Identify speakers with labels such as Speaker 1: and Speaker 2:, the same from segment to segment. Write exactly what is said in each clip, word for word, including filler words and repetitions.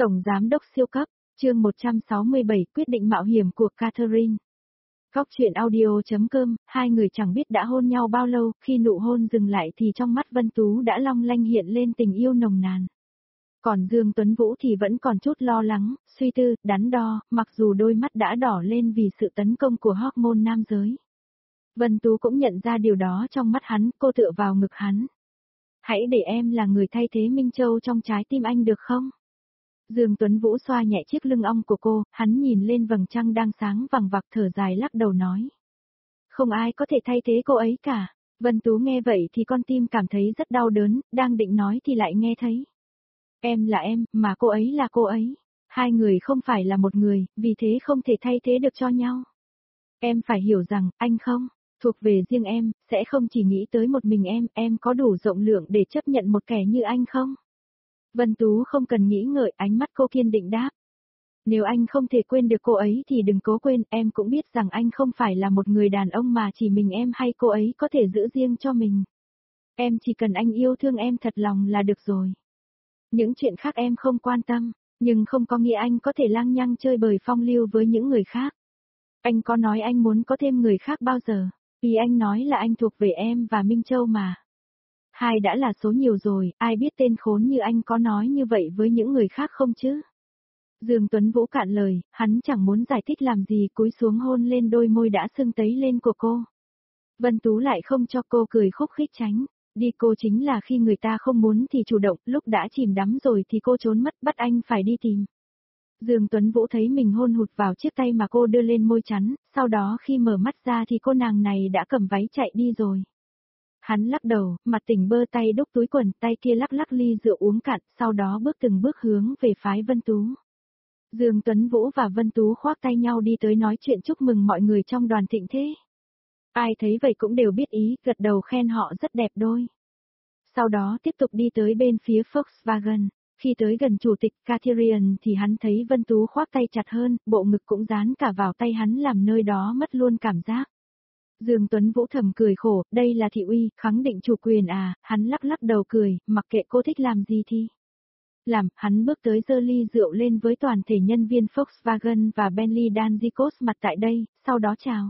Speaker 1: Tổng Giám đốc siêu cấp, chương một trăm sáu mươi bảy quyết định mạo hiểm của Catherine. Góc truyện audio chấm com, hai người chẳng biết đã hôn nhau bao lâu, khi nụ hôn dừng lại thì trong mắt Vân Tú đã long lanh hiện lên tình yêu nồng nàn. Còn Dương Tuấn Vũ thì vẫn còn chút lo lắng, suy tư, đắn đo, mặc dù đôi mắt đã đỏ lên vì sự tấn công của hormone nam giới. Vân Tú cũng nhận ra điều đó trong mắt hắn, cô tựa vào ngực hắn. Hãy để em là người thay thế Minh Châu trong trái tim anh được không? Dương Tuấn Vũ xoa nhẹ chiếc lưng ong của cô, hắn nhìn lên vầng trăng đang sáng vằng vặc thở dài lắc đầu nói. Không ai có thể thay thế cô ấy cả. Vân Tú nghe vậy thì con tim cảm thấy rất đau đớn, đang định nói thì lại nghe thấy. Em là em, mà cô ấy là cô ấy. Hai người không phải là một người, vì thế không thể thay thế được cho nhau. Em phải hiểu rằng, anh không, thuộc về riêng em, sẽ không chỉ nghĩ tới một mình em, em có đủ rộng lượng để chấp nhận một kẻ như anh không? Vân Tú không cần nghĩ ngợi, ánh mắt cô kiên định đáp. Nếu anh không thể quên được cô ấy thì đừng cố quên, em cũng biết rằng anh không phải là một người đàn ông mà chỉ mình em hay cô ấy có thể giữ riêng cho mình. Em chỉ cần anh yêu thương em thật lòng là được rồi. Những chuyện khác em không quan tâm, nhưng không có nghĩa anh có thể lang nhăng chơi bời phong lưu với những người khác. Anh có nói anh muốn có thêm người khác bao giờ, vì anh nói là anh thuộc về em và Minh Châu mà. Hai đã là số nhiều rồi, ai biết tên khốn như anh có nói như vậy với những người khác không chứ? Dương Tuấn Vũ cạn lời, hắn chẳng muốn giải thích làm gì, cúi xuống hôn lên đôi môi đã sưng tấy lên của cô. Vân Tú lại không cho cô cười khúc khích tránh, đi cô chính là khi người ta không muốn thì chủ động, lúc đã chìm đắm rồi thì cô trốn mất, bắt anh phải đi tìm. Dương Tuấn Vũ thấy mình hôn hụt vào chiếc tay mà cô đưa lên môi chắn, sau đó khi mở mắt ra thì cô nàng này đã cầm váy chạy đi rồi. Hắn lắc đầu, mặt tỉnh bơ tay đúc túi quần, tay kia lắc lắc ly rượu uống cạn, sau đó bước từng bước hướng về phái Vân Tú. Dương Tuấn Vũ và Vân Tú khoác tay nhau đi tới nói chuyện chúc mừng mọi người trong đoàn thịnh thế. Ai thấy vậy cũng đều biết ý, gật đầu khen họ rất đẹp đôi. Sau đó tiếp tục đi tới bên phía Volkswagen. Khi tới gần chủ tịch Catherine thì hắn thấy Vân Tú khoác tay chặt hơn, bộ ngực cũng dán cả vào tay hắn làm nơi đó mất luôn cảm giác. Dương Tuấn Vũ thầm cười khổ, đây là thị uy, khẳng định chủ quyền à, hắn lắc lắc đầu cười, mặc kệ cô thích làm gì thì làm, hắn bước tới giơ ly rượu lên với toàn thể nhân viên Volkswagen và Bentley Danzikos mặt tại đây, sau đó chào.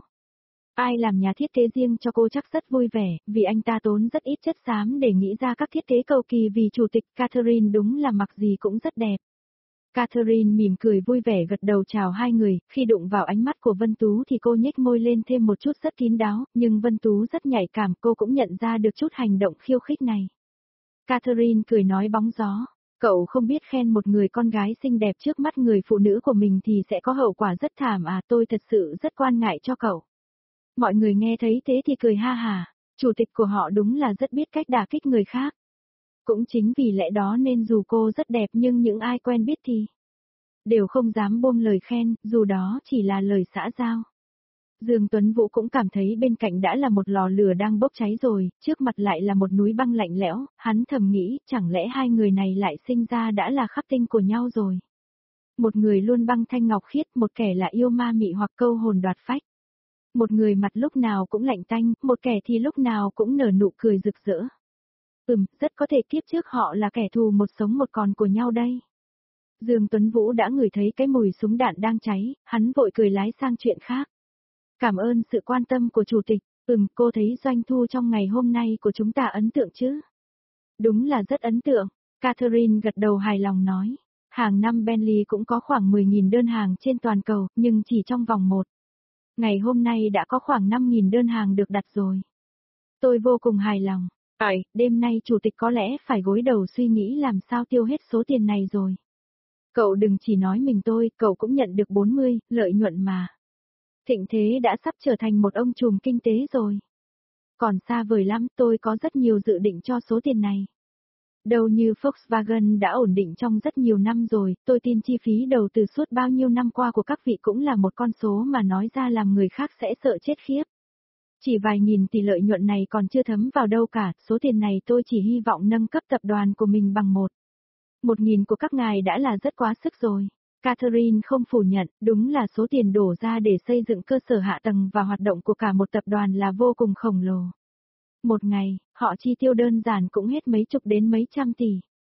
Speaker 1: Ai làm nhà thiết kế riêng cho cô chắc rất vui vẻ, vì anh ta tốn rất ít chất xám để nghĩ ra các thiết kế cầu kỳ vì chủ tịch Catherine đúng là mặc gì cũng rất đẹp. Catherine mỉm cười vui vẻ gật đầu chào hai người, khi đụng vào ánh mắt của Vân Tú thì cô nhếch môi lên thêm một chút rất kín đáo, nhưng Vân Tú rất nhạy cảm, cô cũng nhận ra được chút hành động khiêu khích này. Catherine cười nói bóng gió, cậu không biết khen một người con gái xinh đẹp trước mắt người phụ nữ của mình thì sẽ có hậu quả rất thảm à, tôi thật sự rất quan ngại cho cậu. Mọi người nghe thấy thế thì cười ha hà, chủ tịch của họ đúng là rất biết cách đả kích người khác. Cũng chính vì lẽ đó nên dù cô rất đẹp nhưng những ai quen biết thì đều không dám buông lời khen, dù đó chỉ là lời xã giao. Dương Tuấn Vũ cũng cảm thấy bên cạnh đã là một lò lửa đang bốc cháy rồi, trước mặt lại là một núi băng lạnh lẽo, hắn thầm nghĩ, chẳng lẽ hai người này lại sinh ra đã là khắc tinh của nhau rồi. Một người luôn băng thanh ngọc khiết, một kẻ là yêu ma mị hoặc câu hồn đoạt phách. Một người mặt lúc nào cũng lạnh tanh, một kẻ thì lúc nào cũng nở nụ cười rực rỡ. Ừm, rất có thể kiếp trước họ là kẻ thù một sống một còn của nhau đây. Dương Tuấn Vũ đã ngửi thấy cái mùi súng đạn đang cháy, hắn vội cười lái sang chuyện khác. Cảm ơn sự quan tâm của chủ tịch, ừm, cô thấy doanh thu trong ngày hôm nay của chúng ta ấn tượng chứ? Đúng là rất ấn tượng, Catherine gật đầu hài lòng nói. Hàng năm Bentley cũng có khoảng mười nghìn đơn hàng trên toàn cầu, nhưng chỉ trong vòng một ngày hôm nay đã có khoảng năm nghìn đơn hàng được đặt rồi. Tôi vô cùng hài lòng. Ây, đêm nay chủ tịch có lẽ phải gối đầu suy nghĩ làm sao tiêu hết số tiền này rồi. Cậu đừng chỉ nói mình tôi, cậu cũng nhận được bốn mươi, lợi nhuận mà. Thịnh Thế đã sắp trở thành một ông trùm kinh tế rồi. Còn xa vời lắm, tôi có rất nhiều dự định cho số tiền này. Đâu như Volkswagen đã ổn định trong rất nhiều năm rồi, tôi tin chi phí đầu tư suốt bao nhiêu năm qua của các vị cũng là một con số mà nói ra làm người khác sẽ sợ chết khiếp. Chỉ vài nghìn tỷ lợi nhuận này còn chưa thấm vào đâu cả, số tiền này tôi chỉ hy vọng nâng cấp tập đoàn của mình bằng một. Một nghìn của các ngài đã là rất quá sức rồi. Catherine không phủ nhận, đúng là số tiền đổ ra để xây dựng cơ sở hạ tầng và hoạt động của cả một tập đoàn là vô cùng khổng lồ. Một ngày, họ chi tiêu đơn giản cũng hết mấy chục đến mấy trăm tỷ.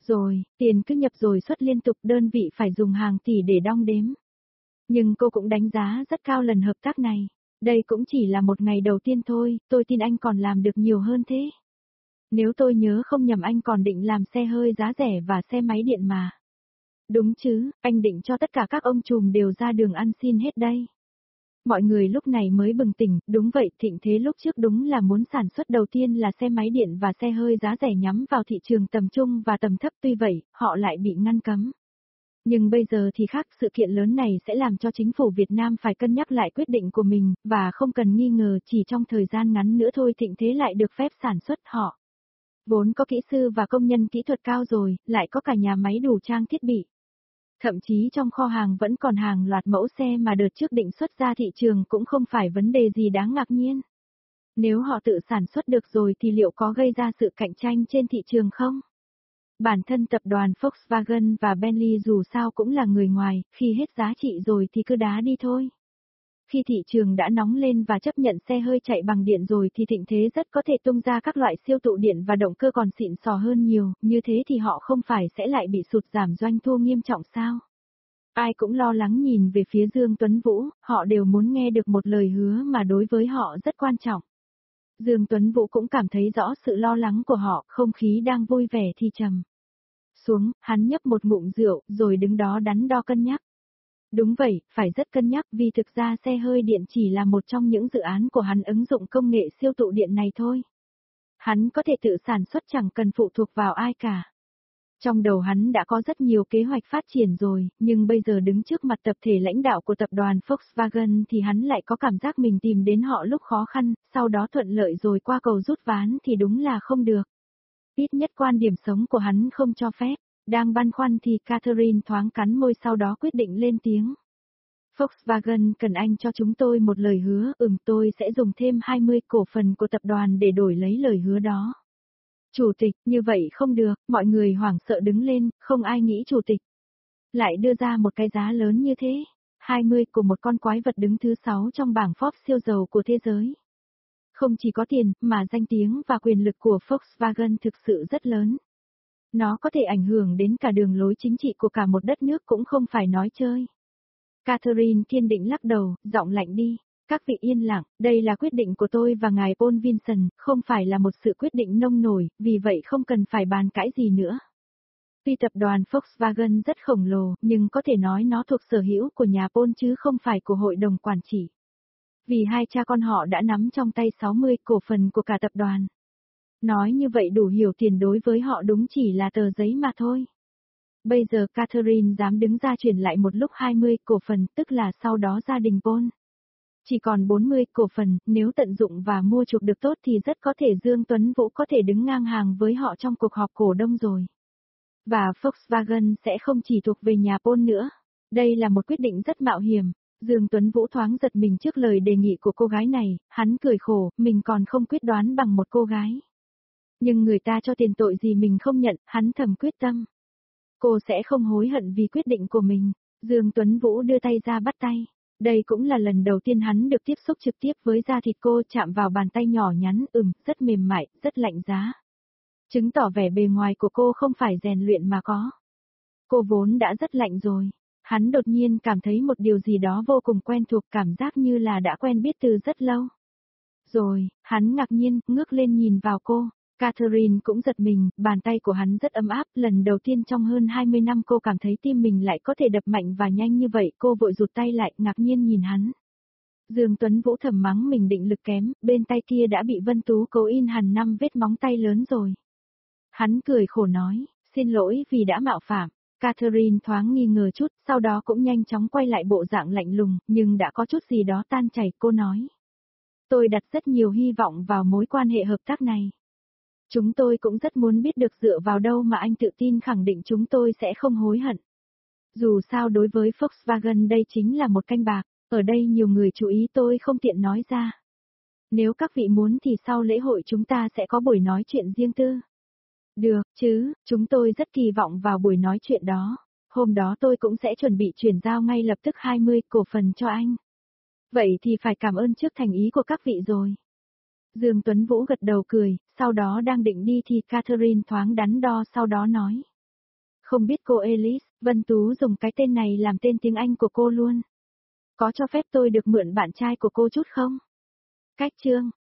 Speaker 1: Rồi, tiền cứ nhập rồi xuất liên tục, đơn vị phải dùng hàng tỷ để đong đếm. Nhưng cô cũng đánh giá rất cao lần hợp tác này. Đây cũng chỉ là một ngày đầu tiên thôi, tôi tin anh còn làm được nhiều hơn thế. Nếu tôi nhớ không nhầm anh còn định làm xe hơi giá rẻ và xe máy điện mà. Đúng chứ, anh định cho tất cả các ông trùm đều ra đường ăn xin hết đây. Mọi người lúc này mới bừng tỉnh, đúng vậy, thịnh thế lúc trước đúng là muốn sản xuất đầu tiên là xe máy điện và xe hơi giá rẻ nhắm vào thị trường tầm trung và tầm thấp, tuy vậy, họ lại bị ngăn cấm. Nhưng bây giờ thì khác, sự kiện lớn này sẽ làm cho chính phủ Việt Nam phải cân nhắc lại quyết định của mình, và không cần nghi ngờ chỉ trong thời gian ngắn nữa thôi thịnh thế lại được phép sản xuất họ. Vốn có kỹ sư và công nhân kỹ thuật cao rồi, lại có cả nhà máy đủ trang thiết bị. Thậm chí trong kho hàng vẫn còn hàng loạt mẫu xe mà đợt trước định xuất ra thị trường cũng không phải vấn đề gì đáng ngạc nhiên. Nếu họ tự sản xuất được rồi thì liệu có gây ra sự cạnh tranh trên thị trường không? Bản thân tập đoàn Volkswagen và Bentley dù sao cũng là người ngoài, khi hết giá trị rồi thì cứ đá đi thôi. Khi thị trường đã nóng lên và chấp nhận xe hơi chạy bằng điện rồi thì thịnh thế rất có thể tung ra các loại siêu tụ điện và động cơ còn xịn sò hơn nhiều, như thế thì họ không phải sẽ lại bị sụt giảm doanh thu nghiêm trọng sao? Ai cũng lo lắng nhìn về phía Dương Tuấn Vũ, họ đều muốn nghe được một lời hứa mà đối với họ rất quan trọng. Dương Tuấn Vũ cũng cảm thấy rõ sự lo lắng của họ, không khí đang vui vẻ thì trầm xuống, hắn nhấp một ngụm rượu, rồi đứng đó đắn đo cân nhắc. Đúng vậy, phải rất cân nhắc vì thực ra xe hơi điện chỉ là một trong những dự án của hắn ứng dụng công nghệ siêu tụ điện này thôi. Hắn có thể tự sản xuất chẳng cần phụ thuộc vào ai cả. Trong đầu hắn đã có rất nhiều kế hoạch phát triển rồi, nhưng bây giờ đứng trước mặt tập thể lãnh đạo của tập đoàn Volkswagen thì hắn lại có cảm giác mình tìm đến họ lúc khó khăn, sau đó thuận lợi rồi qua cầu rút ván thì đúng là không được. Ít nhất quan điểm sống của hắn không cho phép. Đang băn khoăn thì Catherine thoáng cắn môi sau đó quyết định lên tiếng. Volkswagen cần anh cho chúng tôi một lời hứa, ừm tôi sẽ dùng thêm hai mươi cổ phần của tập đoàn để đổi lấy lời hứa đó. Chủ tịch, như vậy không được, mọi người hoảng sợ đứng lên, không ai nghĩ chủ tịch lại đưa ra một cái giá lớn như thế. hai mươi của một con quái vật đứng thứ sáu trong bảng Forbes siêu giàu của thế giới. Không chỉ có tiền, mà danh tiếng và quyền lực của Volkswagen thực sự rất lớn. Nó có thể ảnh hưởng đến cả đường lối chính trị của cả một đất nước cũng không phải nói chơi. Catherine kiên định lắc đầu, giọng lạnh đi. Các vị yên lặng, đây là quyết định của tôi và ngài Paul Vincent, không phải là một sự quyết định nông nổi, vì vậy không cần phải bàn cãi gì nữa. Tuy tập đoàn Volkswagen rất khổng lồ, nhưng có thể nói nó thuộc sở hữu của nhà Paul chứ không phải của hội đồng quản trị. Vì hai cha con họ đã nắm trong tay sáu mươi cổ phần của cả tập đoàn. Nói như vậy đủ hiểu tiền đối với họ đúng chỉ là tờ giấy mà thôi. Bây giờ Catherine dám đứng ra chuyển lại một lúc hai mươi cổ phần, tức là sau đó gia đình Paul chỉ còn bốn mươi cổ phần, nếu tận dụng và mua chuộc được tốt thì rất có thể Dương Tuấn Vũ có thể đứng ngang hàng với họ trong cuộc họp cổ đông rồi. Và Volkswagen sẽ không chỉ thuộc về nhà Paul nữa. Đây là một quyết định rất mạo hiểm. Dương Tuấn Vũ thoáng giật mình trước lời đề nghị của cô gái này, hắn cười khổ, mình còn không quyết đoán bằng một cô gái. Nhưng người ta cho tiền tội gì mình không nhận, hắn thầm quyết tâm. Cô sẽ không hối hận vì quyết định của mình. Dương Tuấn Vũ đưa tay ra bắt tay. Đây cũng là lần đầu tiên hắn được tiếp xúc trực tiếp với da thịt cô, chạm vào bàn tay nhỏ nhắn, ừm, rất mềm mại, rất lạnh giá. Chứng tỏ vẻ bề ngoài của cô không phải rèn luyện mà có. Cô vốn đã rất lạnh rồi. Hắn đột nhiên cảm thấy một điều gì đó vô cùng quen thuộc, cảm giác như là đã quen biết từ rất lâu. Rồi, hắn ngạc nhiên, ngước lên nhìn vào cô. Catherine cũng giật mình, bàn tay của hắn rất ấm áp, lần đầu tiên trong hơn hai mươi năm cô cảm thấy tim mình lại có thể đập mạnh và nhanh như vậy, cô vội rụt tay lại, ngạc nhiên nhìn hắn. Dương Tuấn Vũ thầm mắng mình định lực kém, bên tay kia đã bị Vân Tú cố in hẳn năm vết móng tay lớn rồi. Hắn cười khổ nói, xin lỗi vì đã mạo phạm. Catherine thoáng nghi ngờ chút, sau đó cũng nhanh chóng quay lại bộ dạng lạnh lùng, nhưng đã có chút gì đó tan chảy, cô nói. Tôi đặt rất nhiều hy vọng vào mối quan hệ hợp tác này. Chúng tôi cũng rất muốn biết được dựa vào đâu mà anh tự tin khẳng định chúng tôi sẽ không hối hận. Dù sao đối với Volkswagen đây chính là một canh bạc, ở đây nhiều người chú ý tôi không tiện nói ra. Nếu các vị muốn thì sau lễ hội chúng ta sẽ có buổi nói chuyện riêng tư. Được, chứ, chúng tôi rất kỳ vọng vào buổi nói chuyện đó. Hôm đó tôi cũng sẽ chuẩn bị chuyển giao ngay lập tức hai mươi cổ phần cho anh. Vậy thì phải cảm ơn trước thành ý của các vị rồi. Dương Tuấn Vũ gật đầu cười, sau đó đang định đi thì Catherine thoáng đắn đo sau đó nói. Không biết cô Alice, Vân Tú dùng cái tên này làm tên tiếng Anh của cô luôn. Có cho phép tôi được mượn bạn trai của cô chút không? Cách chương